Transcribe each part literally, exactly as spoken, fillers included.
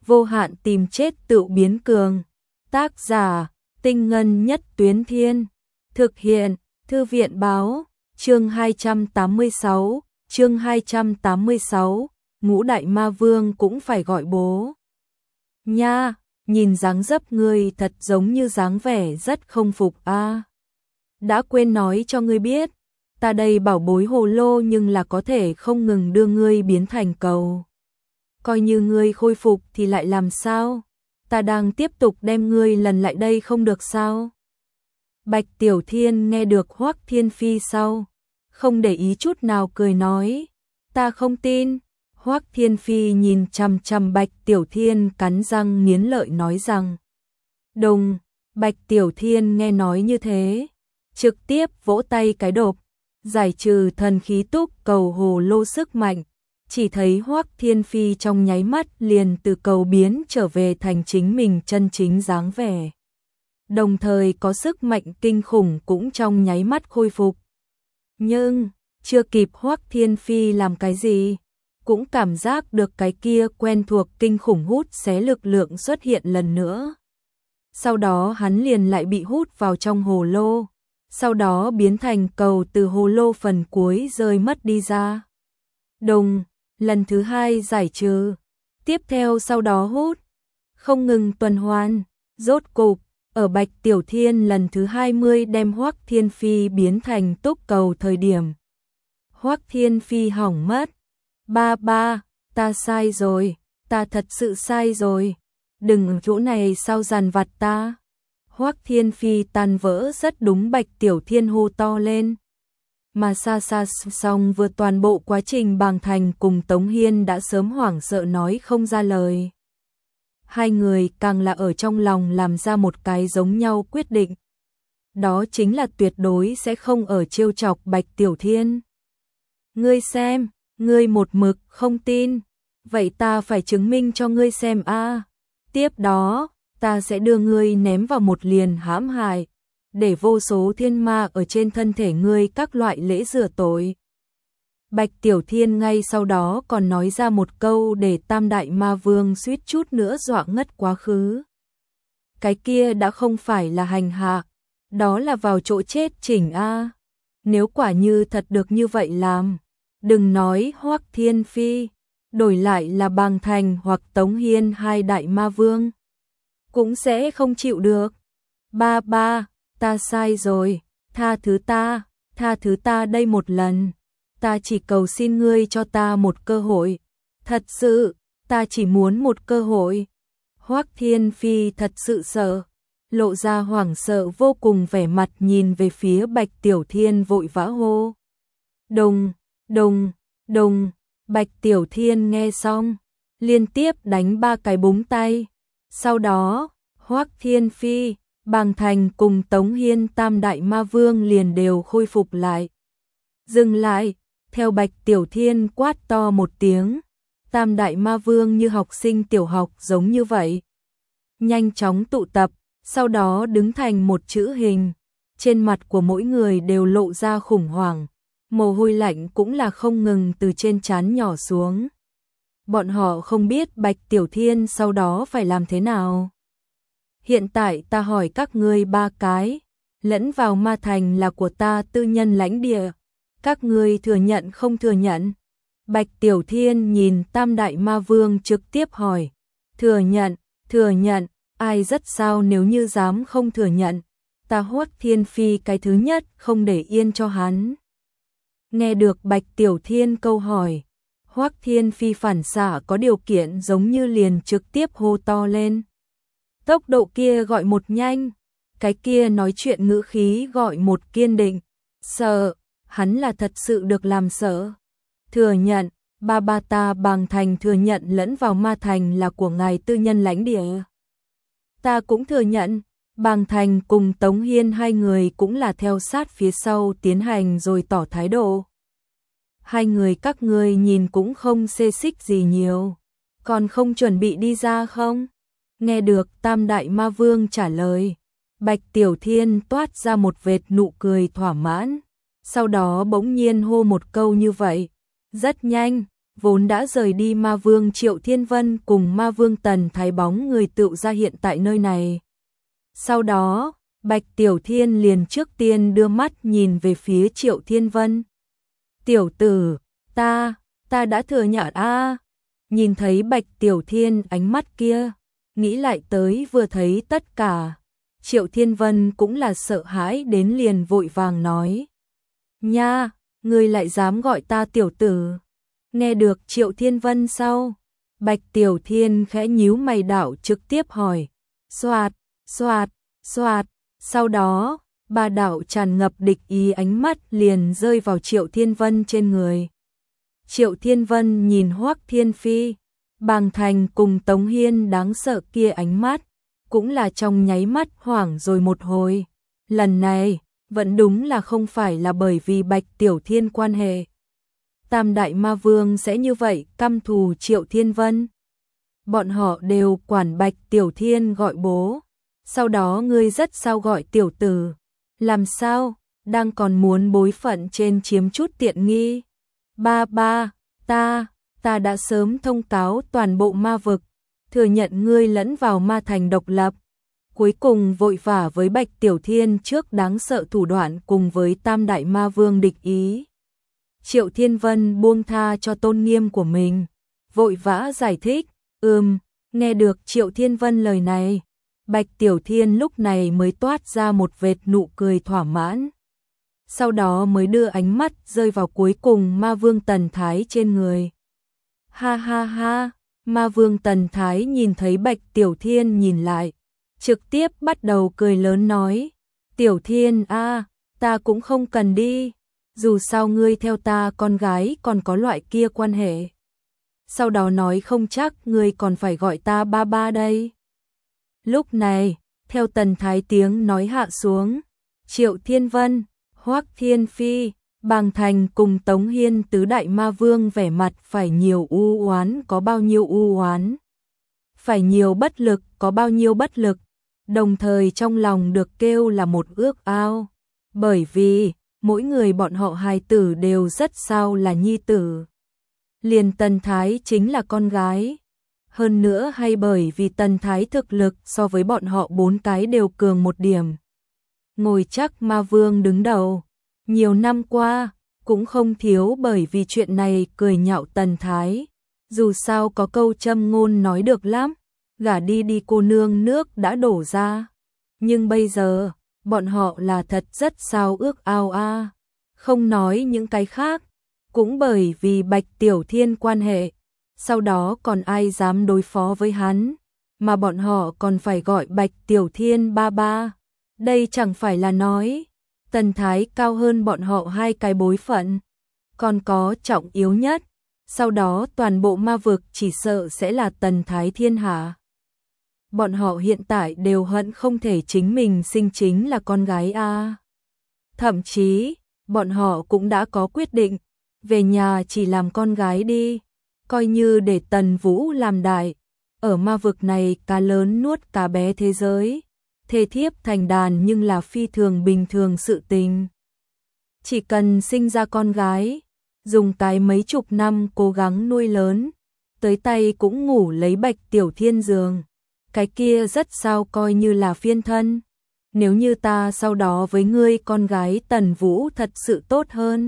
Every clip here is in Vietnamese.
vô hạn tìm chết tự biến cường. Tác giả, Tinh Ngân Nhất Tuyến Thiên. Thực hiện, Thư viện Báo. Chương hai trăm tám mươi sáu, chương hai trăm tám mươi sáu, Ngũ Đại Ma Vương cũng phải gọi bố. Nha, nhìn dáng dấp ngươi thật giống như dáng vẻ rất không phục a. À. Đã quên nói cho ngươi biết, ta đây bảo bối hồ lô nhưng là có thể không ngừng đưa ngươi biến thành cầu. Coi như ngươi khôi phục thì lại làm sao? Ta đang tiếp tục đem ngươi lần lại đây không được sao? Bạch Tiểu Thiên nghe được Hoắc Thiên Phi sau, không để ý chút nào cười nói, ta không tin. Hoắc Thiên Phi nhìn chằm chằm Bạch Tiểu Thiên cắn răng nghiến lợi nói rằng, đùng. Bạch Tiểu Thiên nghe nói như thế, trực tiếp vỗ tay cái đột, giải trừ thần khí túc cầu hồ lô sức mạnh, chỉ thấy Hoắc Thiên Phi trong nháy mắt liền từ cầu biến trở về thành chính mình chân chính dáng vẻ. Đồng thời có sức mạnh kinh khủng cũng trong nháy mắt khôi phục. Nhưng, chưa kịp Hoắc Thiên Phi làm cái gì, cũng cảm giác được cái kia quen thuộc kinh khủng hút xé lực lượng xuất hiện lần nữa. Sau đó hắn liền lại bị hút vào trong hồ lô, sau đó biến thành cầu từ hồ lô phần cuối rơi mất đi ra. Đùng, lần thứ hai giải trừ, tiếp theo sau đó hút, không ngừng tuần hoàn, rốt cục, ở Bạch Tiểu Thiên lần thứ hai mươi đem Hoắc Thiên Phi biến thành túc cầu thời điểm. Hoắc Thiên Phi hỏng mất. Ba ba, ta sai rồi, ta thật sự sai rồi, đừng ở chỗ này sao dằn vặt ta. Hoắc Thiên Phi tan vỡ rất đúng Bạch Tiểu Thiên hô to lên. Mà xa xa xong vừa toàn bộ quá trình Bàng Thành cùng Tống Hiên đã sớm hoảng sợ nói không ra lời. Hai người càng là ở trong lòng làm ra một cái giống nhau quyết định. Đó chính là tuyệt đối sẽ không ở trêu chọc Bạch Tiểu Thiên. Ngươi xem, ngươi một mực không tin, vậy ta phải chứng minh cho ngươi xem a. À. Tiếp đó, ta sẽ đưa ngươi ném vào một liền hãm hại, để vô số thiên ma ở trên thân thể ngươi các loại lễ rửa tội. Bạch Tiểu Thiên ngay sau đó còn nói ra một câu để Tam Đại Ma Vương suýt chút nữa dọa ngất quá khứ. Cái kia đã không phải là hành hạ, đó là vào chỗ chết chỉnh a. À. Nếu quả như thật được như vậy làm, đừng nói Hoắc Thiên Phi, đổi lại là Bàng Thành hoặc Tống Hiên hai đại ma vương, cũng sẽ không chịu được. Ba ba, ta sai rồi, tha thứ ta, tha thứ ta đây một lần, ta chỉ cầu xin ngươi cho ta một cơ hội, thật sự, ta chỉ muốn một cơ hội. Hoắc Thiên Phi thật sự sợ, lộ ra hoảng sợ vô cùng vẻ mặt nhìn về phía Bạch Tiểu Thiên vội vã hô. Đùng, đùng, đùng, Bạch Tiểu Thiên nghe xong, liên tiếp đánh ba cái búng tay. Sau đó, Hoắc Thiên Phi, Bàng Thành cùng Tống Hiên Tam Đại Ma Vương liền đều khôi phục lại. Dừng lại, theo Bạch Tiểu Thiên quát to một tiếng, Tam Đại Ma Vương như học sinh tiểu học giống như vậy. Nhanh chóng tụ tập, sau đó đứng thành một chữ hình, trên mặt của mỗi người đều lộ ra khủng hoảng. Mồ hôi lạnh cũng là không ngừng từ trên trán nhỏ xuống. Bọn họ không biết Bạch Tiểu Thiên sau đó phải làm thế nào. Hiện tại ta hỏi các ngươi ba cái, lẫn vào ma thành là của ta tư nhân lãnh địa. Các ngươi thừa nhận không thừa nhận? Bạch Tiểu Thiên nhìn Tam Đại Ma Vương trực tiếp hỏi. Thừa nhận, thừa nhận, ai rất sao nếu như dám không thừa nhận. Ta Hoắc Thiên Phi cái thứ nhất không để yên cho hắn. Nghe được Bạch Tiểu Thiên câu hỏi, Hoắc Thiên Phi phản xạ có điều kiện giống như liền trực tiếp hô to lên. Tốc độ kia gọi một nhanh, cái kia nói chuyện ngữ khí gọi một kiên định. Sợ, hắn là thật sự được làm sợ. Thừa nhận, ba ba ta Bàng Thành thừa nhận lẫn vào ma thành là của ngài tư nhân lãnh địa. Ta cũng thừa nhận. Bàng Thành cùng Tống Hiên hai người cũng là theo sát phía sau tiến hành rồi tỏ thái độ. Hai người các ngươi nhìn cũng không xê xích gì nhiều, còn không chuẩn bị đi ra không? Nghe được Tam Đại Ma Vương trả lời, Bạch Tiểu Thiên toát ra một vệt nụ cười thỏa mãn, sau đó bỗng nhiên hô một câu như vậy. Rất nhanh, vốn đã rời đi ma vương Triệu Thiên Vân cùng ma vương Tần Thái bóng người tựu ra hiện tại nơi này. Sau đó, Bạch Tiểu Thiên liền trước tiên đưa mắt nhìn về phía Triệu Thiên Vân. Tiểu tử, ta, ta đã thừa nhận a. Nhìn thấy Bạch Tiểu Thiên ánh mắt kia, nghĩ lại tới vừa thấy tất cả, Triệu Thiên Vân cũng là sợ hãi đến liền vội vàng nói. Nha, ngươi lại dám gọi ta tiểu tử. Nghe được Triệu Thiên Vân sau, Bạch Tiểu Thiên khẽ nhíu mày đạo trực tiếp hỏi. Xoạt, xoạt, xoạt, sau đó, ba đạo tràn ngập địch ý ánh mắt liền rơi vào Triệu Thiên Vân trên người. Triệu Thiên Vân nhìn Hoắc Thiên Phi, Bàng Thành cùng Tống Hiên đáng sợ kia ánh mắt, cũng là trong nháy mắt hoảng rồi một hồi. Lần này, vẫn đúng là không phải là bởi vì Bạch Tiểu Thiên quan hệ. Tam Đại Ma Vương sẽ như vậy căm thù Triệu Thiên Vân. Bọn họ đều quản Bạch Tiểu Thiên gọi bố. Sau đó ngươi rất sao gọi tiểu tử. Làm sao, đang còn muốn bối phận trên chiếm chút tiện nghi. Ba ba, ta, ta đã sớm thông cáo toàn bộ ma vực, thừa nhận ngươi lẫn vào ma thành độc lập. Cuối cùng vội vã với Bạch Tiểu Thiên trước đáng sợ thủ đoạn cùng với Tam Đại Ma Vương địch ý. Triệu Thiên Vân buông tha cho tôn nghiêm của mình, vội vã giải thích. Ừm, nghe được Triệu Thiên Vân lời này, Bạch Tiểu Thiên lúc này mới toát ra một vệt nụ cười thỏa mãn. Sau đó mới đưa ánh mắt rơi vào cuối cùng Ma Vương Tần Thái trên người. Ha ha ha, Ma Vương Tần Thái nhìn thấy Bạch Tiểu Thiên nhìn lại, trực tiếp bắt đầu cười lớn nói. Tiểu Thiên a, ta cũng không cần đi, dù sao ngươi theo ta con gái còn có loại kia quan hệ. Sau đó nói không chắc ngươi còn phải gọi ta ba ba đây. Lúc này, theo Tần Thái tiếng nói hạ xuống, Triệu Thiên Vân, Hoắc Thiên Phi, Bàng Thành cùng Tống Hiên tứ đại ma vương vẻ mặt phải nhiều u oán có bao nhiêu u oán, phải nhiều bất lực có bao nhiêu bất lực, đồng thời trong lòng được kêu là một ước ao, bởi vì mỗi người bọn họ hài tử đều rất sao là nhi tử. Liền Tần Thái chính là con gái. Hơn nữa hay bởi vì Tần Thái thực lực so với bọn họ bốn cái đều cường một điểm. Ngồi chắc ma vương đứng đầu. Nhiều năm qua, cũng không thiếu bởi vì chuyện này cười nhạo Tần Thái. Dù sao có câu châm ngôn nói được lắm, gả đi đi cô nương nước đã đổ ra. Nhưng bây giờ, bọn họ là thật rất sao ước ao a. Không nói những cái khác, cũng bởi vì Bạch Tiểu Thiên quan hệ, sau đó còn ai dám đối phó với hắn, mà bọn họ còn phải gọi Bạch Tiểu Thiên ba ba. Đây chẳng phải là nói, Tần Thái cao hơn bọn họ hai cái bối phận. Còn có trọng yếu nhất, sau đó toàn bộ ma vực chỉ sợ sẽ là Tần Thái thiên hạ. Bọn họ hiện tại đều hận không thể chính mình sinh chính là con gái a. Thậm chí, bọn họ cũng đã có quyết định, về nhà chỉ làm con gái đi, coi như để Tần Vũ làm đại. Ở ma vực này cá lớn nuốt cá bé thế giới, thê thiếp thành đàn nhưng là phi thường bình thường sự tình. Chỉ cần sinh ra con gái, dùng cái mấy chục năm cố gắng nuôi lớn, tới tay cũng ngủ lấy Bạch Tiểu Thiên giường. Cái kia rất sao coi như là phiên thân. Nếu như ta sau đó với ngươi con gái Tần Vũ thật sự tốt hơn,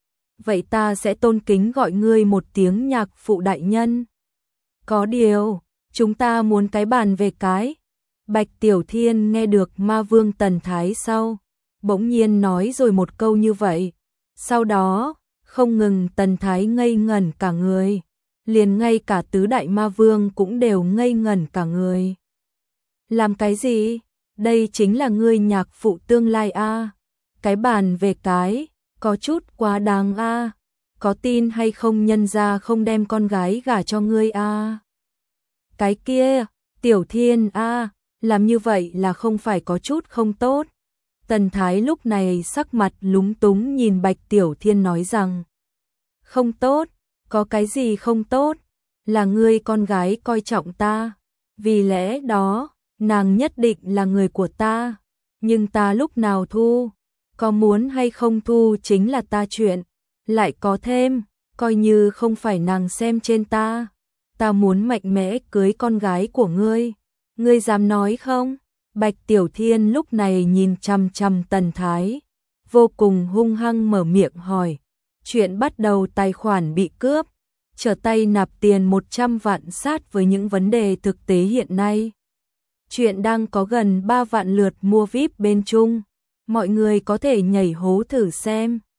vậy ta sẽ tôn kính gọi ngươi một tiếng nhạc phụ đại nhân. Có điều, chúng ta muốn cái bàn về cái. Bạch Tiểu Thiên nghe được ma vương Tần Thái sau, bỗng nhiên nói rồi một câu như vậy. Sau đó, không ngừng Tần Thái ngây ngẩn cả người, liền ngay cả tứ đại ma vương cũng đều ngây ngẩn cả người. Làm cái gì? Đây chính là ngươi nhạc phụ tương lai a. Cái bàn về cái, có chút quá đáng a. Có tin hay không nhân ra không đem con gái gả cho ngươi a. Cái kia, Tiểu Thiên a, làm như vậy là không phải có chút không tốt. Tần Thái lúc này sắc mặt lúng túng nhìn Bạch Tiểu Thiên nói rằng, không tốt, có cái gì không tốt, là ngươi con gái coi trọng ta, vì lẽ đó, nàng nhất định là người của ta, nhưng ta lúc nào thu, có muốn hay không thu chính là ta chuyện, lại có thêm, coi như không phải nàng xem trên ta, ta muốn mạnh mẽ cưới con gái của ngươi, ngươi dám nói không? Bạch Tiểu Thiên lúc này nhìn chằm chằm Tần Thái, vô cùng hung hăng mở miệng hỏi. Chuyện bắt đầu tài khoản bị cướp, trở tay nạp tiền một trăm vạn sát với những vấn đề thực tế hiện nay. Chuyện đang có gần ba vạn lượt mua víp bên Trung, mọi người có thể nhảy hố thử xem.